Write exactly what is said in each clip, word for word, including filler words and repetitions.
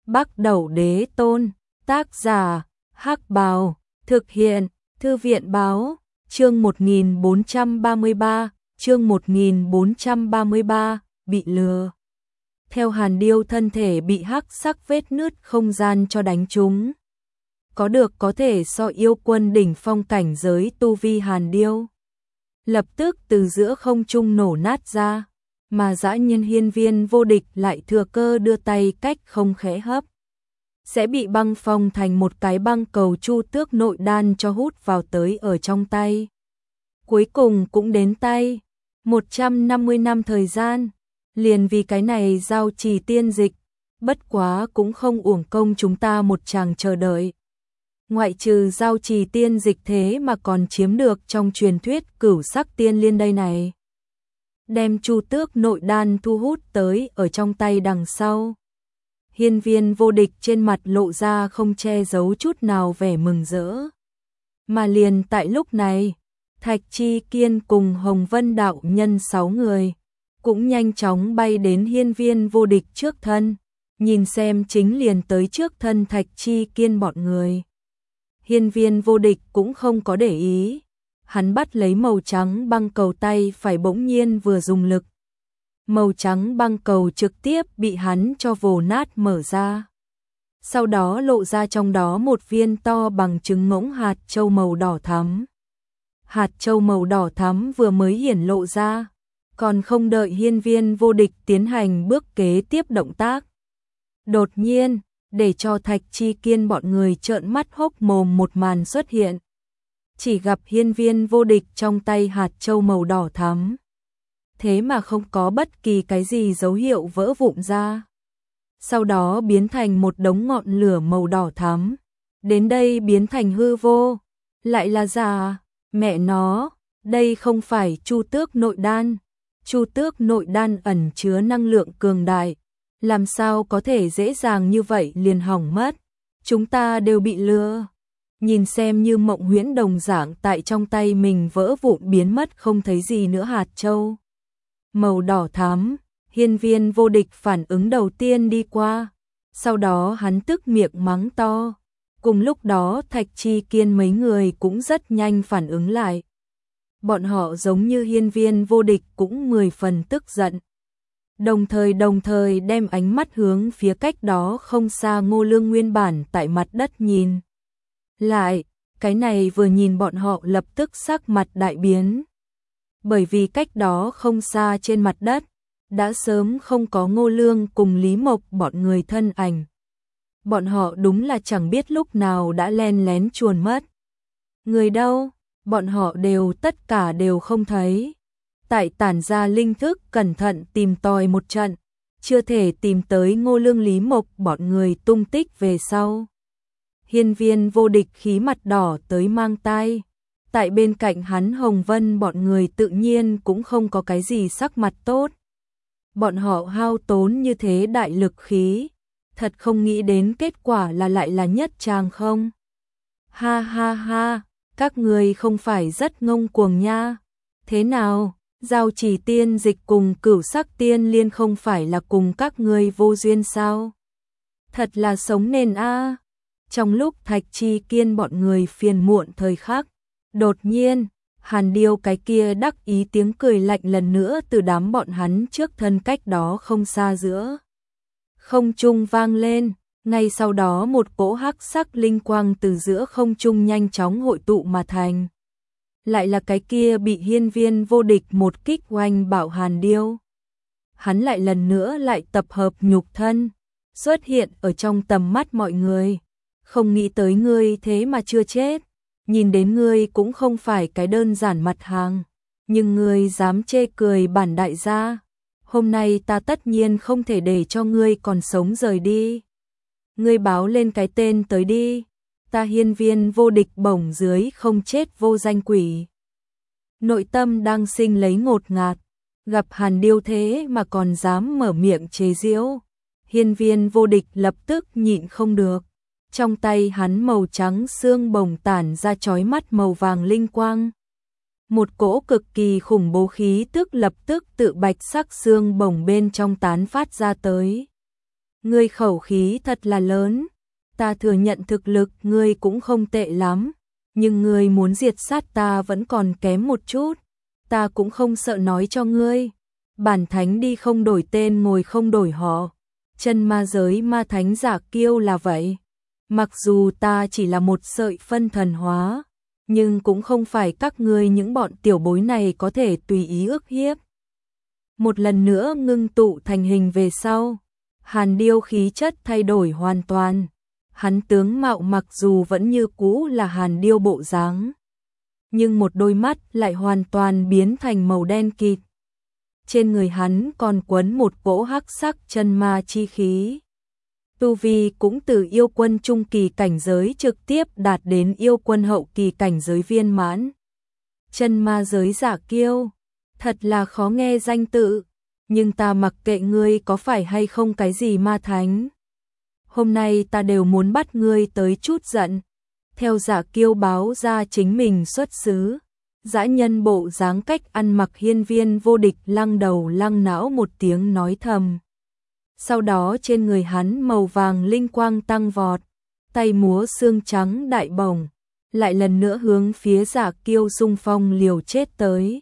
Bắc Đẩu Đế Tôn, tác giả, Hắc Bào, thực hiện, Thư viện báo, chương một nghìn bốn trăm ba mươi ba, chương một nghìn bốn trăm ba mươi ba, bị lừa. Theo Hàn Điêu thân thể bị hắc sắc vết nứt không gian cho đánh trúng. Có được có thể so yêu quân đỉnh phong cảnh giới tu vi Hàn Điêu. Lập tức từ giữa không trung nổ nát ra, mà dã nhân hiên viên vô địch lại thừa cơ đưa tay cách không khẽ hấp. Sẽ bị băng phong thành một cái băng cầu chu tước nội đan cho hút vào tới ở trong tay. Cuối cùng cũng đến tay, một trăm năm mươi năm thời gian, liền vì cái này giao trì tiên dịch, bất quá cũng không uổng công chúng ta một chàng chờ đợi. Ngoại trừ giao trì tiên dịch thế mà còn chiếm được trong truyền thuyết cửu sắc tiên liên đây này. Đem chu tước nội đan thu hút tới ở trong tay đằng sau. Hiên viên vô địch trên mặt lộ ra không che giấu chút nào vẻ mừng rỡ. Mà liền tại lúc này, Thạch Chi Kiên cùng Hồng Vân đạo nhân sáu người cũng nhanh chóng bay đến hiên viên vô địch trước thân, nhìn xem chính liền tới trước thân Thạch Chi Kiên bọn người. Hiên viên vô địch cũng không có để ý, hắn bắt lấy màu trắng băng cầu tay phải bỗng nhiên vừa dùng lực. Màu trắng băng cầu trực tiếp bị hắn cho vồ nát mở ra. Sau đó lộ ra trong đó một viên to bằng trứng ngỗng hạt châu màu đỏ thắm. Hạt châu màu đỏ thắm vừa mới hiển lộ ra, còn không đợi hiên viên vô địch tiến hành bước kế tiếp động tác. Đột nhiên, để cho Thạch Chi Kiên bọn người trợn mắt hốc mồm một màn xuất hiện. Chỉ gặp hiên viên vô địch trong tay hạt châu màu đỏ thắm. Thế mà không có bất kỳ cái gì dấu hiệu vỡ vụn ra. Sau đó biến thành một đống ngọn lửa màu đỏ thắm. Đến đây biến thành hư vô. Lại là giả, mẹ nó, đây không phải chu tước nội đan. Chu tước nội đan ẩn chứa năng lượng cường đại. Làm sao có thể dễ dàng như vậy liền hỏng mất. Chúng ta đều bị lừa. Nhìn xem như mộng huyễn đồng dạng tại trong tay mình vỡ vụn biến mất không thấy gì nữa hạt châu màu đỏ thắm, hiên viên vô địch phản ứng đầu tiên đi qua, sau đó hắn tức miệng mắng to. Cùng lúc đó Thạch Chi Kiên mấy người cũng rất nhanh phản ứng lại. Bọn họ giống như hiên viên vô địch cũng mười phần tức giận. Đồng thời đồng thời đem ánh mắt hướng phía cách đó không xa Ngô Lương nguyên bản tại mặt đất nhìn. Lại, cái này vừa nhìn bọn họ lập tức sắc mặt đại biến. Bởi vì cách đó không xa trên mặt đất, đã sớm không có Ngô Lương cùng Lý Mộc bọn người thân ảnh. Bọn họ đúng là chẳng biết lúc nào đã len lén chuồn mất. Người đâu, bọn họ đều tất cả đều không thấy. Tại tản ra linh thức cẩn thận tìm tòi một trận, chưa thể tìm tới Ngô Lương Lý Mộc bọn người tung tích về sau. Hiên viên vô địch khí mặt đỏ tới mang tai. Tại bên cạnh hắn Hồng Vân bọn người tự nhiên cũng không có cái gì sắc mặt tốt. Bọn họ hao tốn như thế đại lực khí, thật không nghĩ đến kết quả là lại là nhất tràng không. Ha ha ha, các người không phải rất ngông cuồng nha. Thế nào, giao chỉ tiên dịch cùng cửu sắc tiên liên không phải là cùng các người vô duyên sao? Thật là sống nền a. Trong lúc Thạch Chi Kiên bọn người phiền muộn thời khắc, đột nhiên, Hàn Điêu cái kia đắc ý tiếng cười lạnh lần nữa từ đám bọn hắn trước thân cách đó không xa giữa. Không trung vang lên, ngay sau đó một cỗ hắc sắc linh quang từ giữa không trung nhanh chóng hội tụ mà thành. Lại là cái kia bị hiên viên vô địch một kích oanh bảo Hàn Điêu. Hắn lại lần nữa lại tập hợp nhục thân, xuất hiện ở trong tầm mắt mọi người. Không nghĩ tới ngươi thế mà chưa chết. Nhìn đến ngươi cũng không phải cái đơn giản mặt hàng, nhưng ngươi dám chê cười bản đại gia, hôm nay ta tất nhiên không thể để cho ngươi còn sống rời đi. Ngươi báo lên cái tên tới đi, ta hiên viên vô địch bổng dưới không chết vô danh quỷ. Nội tâm đang sinh lấy ngột ngạt, gặp Hàn Điêu thế mà còn dám mở miệng chế giễu, hiên viên vô địch lập tức nhịn không được. Trong tay hắn màu trắng xương bồng tản ra chói mắt màu vàng linh quang. Một cỗ cực kỳ khủng bố khí tức lập tức tự bạch sắc xương bồng bên trong tán phát ra tới. ngươi khẩu khí thật là lớn, ta thừa nhận thực lực ngươi cũng không tệ lắm, nhưng ngươi muốn diệt sát ta vẫn còn kém một chút, ta cũng không sợ nói cho ngươi. Bản thánh đi không đổi tên ngồi không đổi họ, chân ma giới ma thánh Giả Kiêu là vậy. Mặc dù ta chỉ là một sợi phân thần hóa, nhưng cũng không phải các ngươi những bọn tiểu bối này có thể tùy ý ức hiếp. Một lần nữa ngưng tụ thành hình về sau, Hàn Điêu khí chất thay đổi hoàn toàn. Hắn tướng mạo mặc dù vẫn như cũ là Hàn Điêu bộ dáng, nhưng một đôi mắt lại hoàn toàn biến thành màu đen kịt. Trên người hắn còn quấn một cỗ hắc sắc chân ma chi khí. Tu vi cũng từ yêu quân trung kỳ cảnh giới trực tiếp đạt đến yêu quân hậu kỳ cảnh giới viên mãn. Chân ma giới Giả Kiêu, thật là khó nghe danh tự, nhưng ta mặc kệ ngươi có phải hay không cái gì ma thánh. Hôm nay ta đều muốn bắt ngươi tới chút giận. Theo Giả Kiêu báo ra chính mình xuất xứ, dã nhân bộ dáng cách ăn mặc Hiên Viên Vô Địch lăng đầu lăng não một tiếng nói thầm. Sau đó trên người hắn màu vàng linh quang tăng vọt, tay múa xương trắng đại bổng, lại lần nữa hướng phía Giả Kiêu xung phong liều chết tới.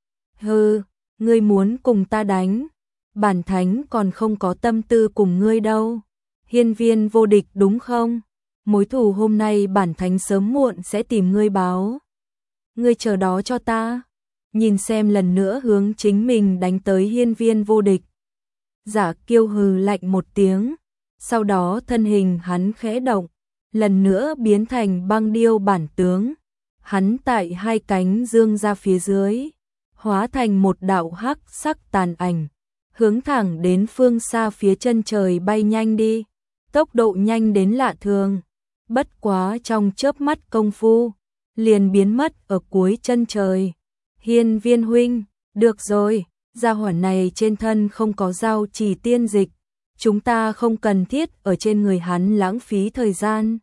Hừ, ngươi muốn cùng ta đánh, bản thánh còn không có tâm tư cùng ngươi đâu. Hiên Viên Vô Địch đúng không? Mối thù hôm nay bản thánh sớm muộn sẽ tìm ngươi báo. Ngươi chờ đó cho ta. Nhìn xem lần nữa hướng chính mình đánh tới Hiên Viên Vô Địch. Giả Kiêu hừ lạnh một tiếng, sau đó thân hình hắn khẽ động, lần nữa biến thành băng điêu bản tướng. Hắn tại hai cánh dương ra phía dưới, hóa thành một đạo hắc sắc tàn ảnh, hướng thẳng đến phương xa phía chân trời bay nhanh đi, tốc độ nhanh đến lạ thường. Bất quá trong chớp mắt công phu, liền biến mất ở cuối chân trời. Hiên Viên huynh, được rồi, gia hỏa này trên thân không có giao chỉ tiên dịch, chúng ta không cần thiết ở trên người hắn lãng phí thời gian.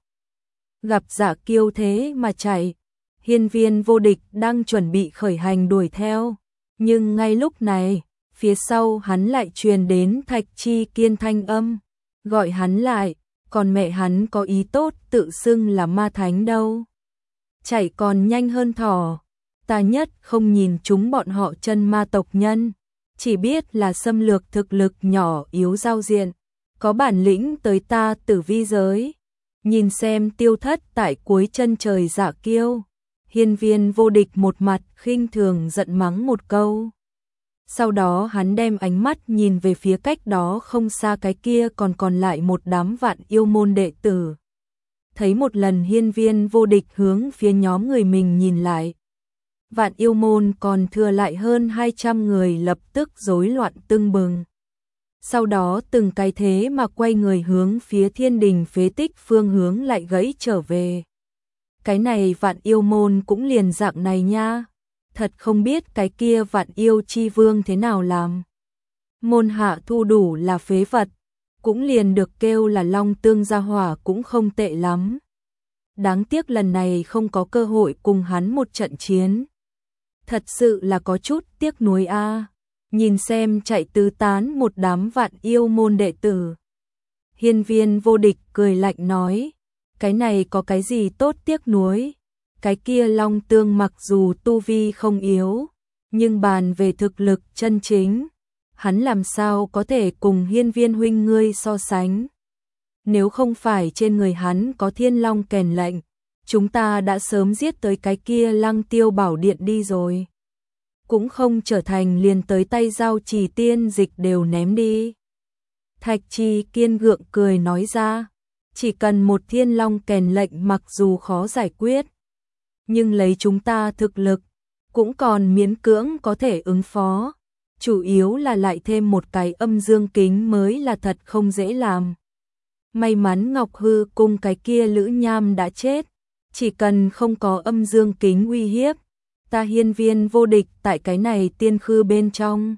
Gặp Giả Kiêu thế mà chạy, Hiên Viên Vô Địch đang chuẩn bị khởi hành đuổi theo, nhưng ngay lúc này, phía sau hắn lại truyền đến Thạch Chi Kiên thanh âm, gọi hắn lại, còn mẹ hắn có ý tốt tự xưng là ma thánh đâu. Chạy còn nhanh hơn thỏ, ta nhất không nhìn chúng bọn họ chân ma tộc nhân, chỉ biết là xâm lược thực lực nhỏ yếu giao diện, có bản lĩnh tới ta Tử Vi giới. Nhìn xem tiêu thất tại cuối chân trời Giả Kiêu, Hiên Viên Vô Địch một mặt khinh thường giận mắng một câu. Sau đó hắn đem ánh mắt nhìn về phía cách đó không xa cái kia còn còn lại một đám vạn yêu môn đệ tử. Thấy một lần Hiên Viên Vô Địch hướng phía nhóm người mình nhìn lại. Vạn yêu môn còn thừa lại hơn hai trăm người lập tức rối loạn tưng bừng. Sau đó từng cái thế mà quay người hướng phía thiên đình phế tích phương hướng lại gãy trở về. Cái này vạn yêu môn cũng liền dạng này nha. Thật không biết cái kia vạn yêu chi vương thế nào làm. Môn hạ thu đủ là phế vật, cũng liền được kêu là long tương gia hỏa cũng không tệ lắm. Đáng tiếc lần này không có cơ hội cùng hắn một trận chiến. Thật sự là có chút tiếc nuối a. Nhìn xem chạy tứ tán một đám vạn yêu môn đệ tử. Hiên Viên Vô Địch cười lạnh nói, cái này có cái gì tốt tiếc nuối. Cái kia long tương mặc dù tu vi không yếu, nhưng bàn về thực lực chân chính, hắn làm sao có thể cùng Hiên Viên huynh ngươi so sánh. Nếu không phải trên người hắn có thiên long kèn lệnh, chúng ta đã sớm giết tới cái kia Lăng Tiêu Bảo Điện đi rồi. Cũng không trở thành liền tới tay giao chỉ tiên dịch đều ném đi. Thạch Chi Kiên gượng cười nói ra, chỉ cần một thiên long kèn lệnh mặc dù khó giải quyết, nhưng lấy chúng ta thực lực, cũng còn miễn cưỡng có thể ứng phó. Chủ yếu là lại thêm một cái âm dương kính mới là thật không dễ làm. May mắn Ngọc Hư cung cái kia Lữ Nham đã chết, chỉ cần không có âm dương kính uy hiếp, ta Hiên Viên Vô Địch tại cái này tiên khư bên trong.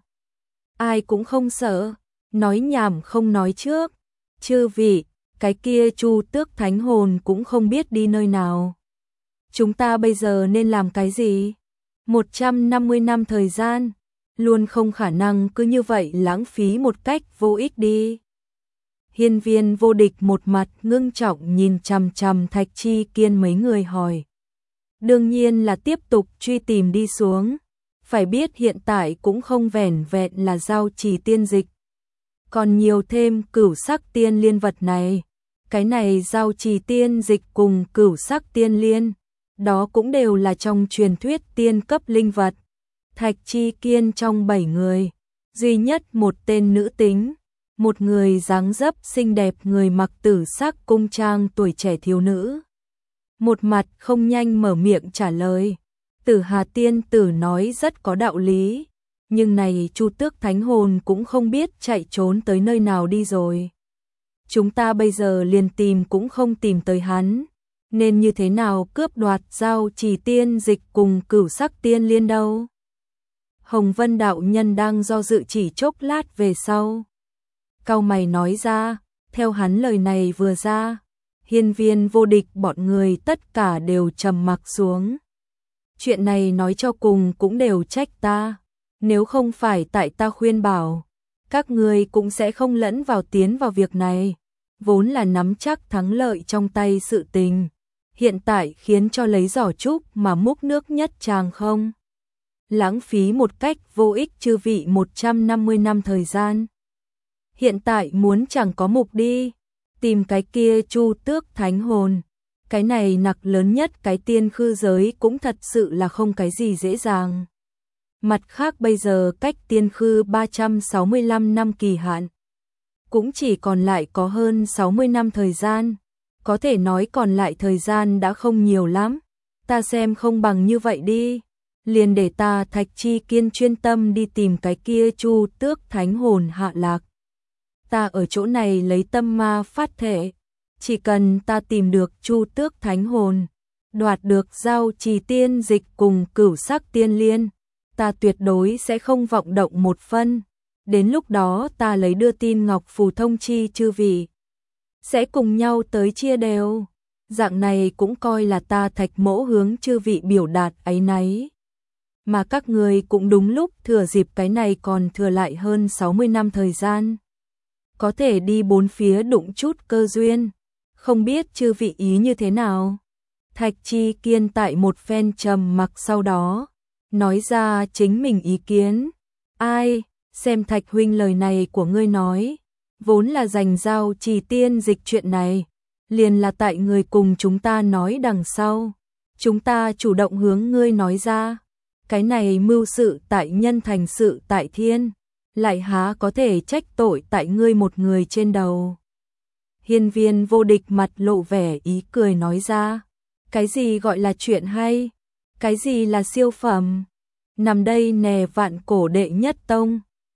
Ai cũng không sợ, nói nhảm không nói trước. Chư vị, cái kia Chu Tước Thánh Hồn cũng không biết đi nơi nào. Chúng ta bây giờ nên làm cái gì? một trăm năm mươi năm thời gian, luôn không khả năng cứ như vậy lãng phí một cách vô ích đi. Hiên Viên Vô Địch một mặt ngưng trọng nhìn chằm chằm Thạch Chi Kiên mấy người hỏi. Đương nhiên là tiếp tục truy tìm đi xuống. Phải biết hiện tại cũng không vẻn vẹn là giao trì tiên dịch. Còn nhiều thêm cửu sắc tiên liên vật này. Cái này giao trì tiên dịch cùng cửu sắc tiên liên. Đó cũng đều là trong truyền thuyết tiên cấp linh vật. Thạch Chi Kiên trong bảy người. Duy nhất một tên nữ tính. Một người dáng dấp xinh đẹp, người mặc tử sắc cung trang tuổi trẻ thiếu nữ. Một mặt không nhanh mở miệng trả lời. Tử Hà tiên tử nói rất có đạo lý. Nhưng này Chu Tước Thánh Hồn cũng không biết chạy trốn tới nơi nào đi rồi. Chúng ta bây giờ liền tìm cũng không tìm tới hắn. Nên như thế nào cướp đoạt giao trì tiên dịch cùng cửu sắc tiên liên đâu? Hồng Vân đạo nhân đang do dự chỉ chốc lát về sau. Cau mày nói ra, theo hắn lời này vừa ra, Hiên Viên Vô Địch bọn người tất cả đều trầm mặc xuống. Chuyện này nói cho cùng cũng đều trách ta, nếu không phải tại ta khuyên bảo, các người cũng sẽ không lẫn vào tiến vào việc này, vốn là nắm chắc thắng lợi trong tay sự tình, hiện tại khiến cho lấy giỏ trúc mà múc nước nhất tràng không. Lãng phí một cách vô ích chư vị một trăm năm mươi năm thời gian. Hiện tại muốn chẳng có mục đi, tìm cái kia Chu Tước Thánh Hồn. Cái này nặc lớn nhất cái tiên khư giới cũng thật sự là không cái gì dễ dàng. Mặt khác bây giờ cách tiên khư ba trăm sáu mươi lăm năm kỳ hạn. Cũng chỉ còn lại có hơn sáu mươi năm thời gian. Có thể nói còn lại thời gian đã không nhiều lắm. Ta xem không bằng như vậy đi. Liền để ta Thạch Chi Kiên chuyên tâm đi tìm cái kia Chu Tước Thánh Hồn hạ lạc. Ta ở chỗ này lấy tâm ma phát thể. Chỉ cần ta tìm được Chu Tước Thánh Hồn, đoạt được giao trì tiên dịch cùng cửu sắc tiên liên, ta tuyệt đối sẽ không vọng động một phân. Đến lúc đó ta lấy đưa tin ngọc phù thông chi chư vị, sẽ cùng nhau tới chia đều. Dạng này cũng coi là ta Thạch Mỗ hướng chư vị biểu đạt áy náy. Mà các người cũng đúng lúc thừa dịp cái này còn thừa lại hơn sáu mươi năm thời gian. Có thể đi bốn phía đụng chút cơ duyên. Không biết chư vị ý như thế nào? Thạch Chi Kiên tại một phen trầm mặc sau đó, nói ra chính mình ý kiến. Ai, xem Thạch huynh lời này của ngươi nói, vốn là dành giao trì tiên dịch chuyện này, liền là tại người cùng chúng ta nói đằng sau. Chúng ta chủ động hướng ngươi nói ra, cái này mưu sự tại nhân thành sự tại thiên, lại há có thể trách tội tại ngươi một người trên đầu. Hiên Viên Vô Địch mặt lộ vẻ ý cười nói ra, cái gì gọi là chuyện hay, cái gì là siêu phẩm, nằm đây nè vạn cổ đệ nhất tông,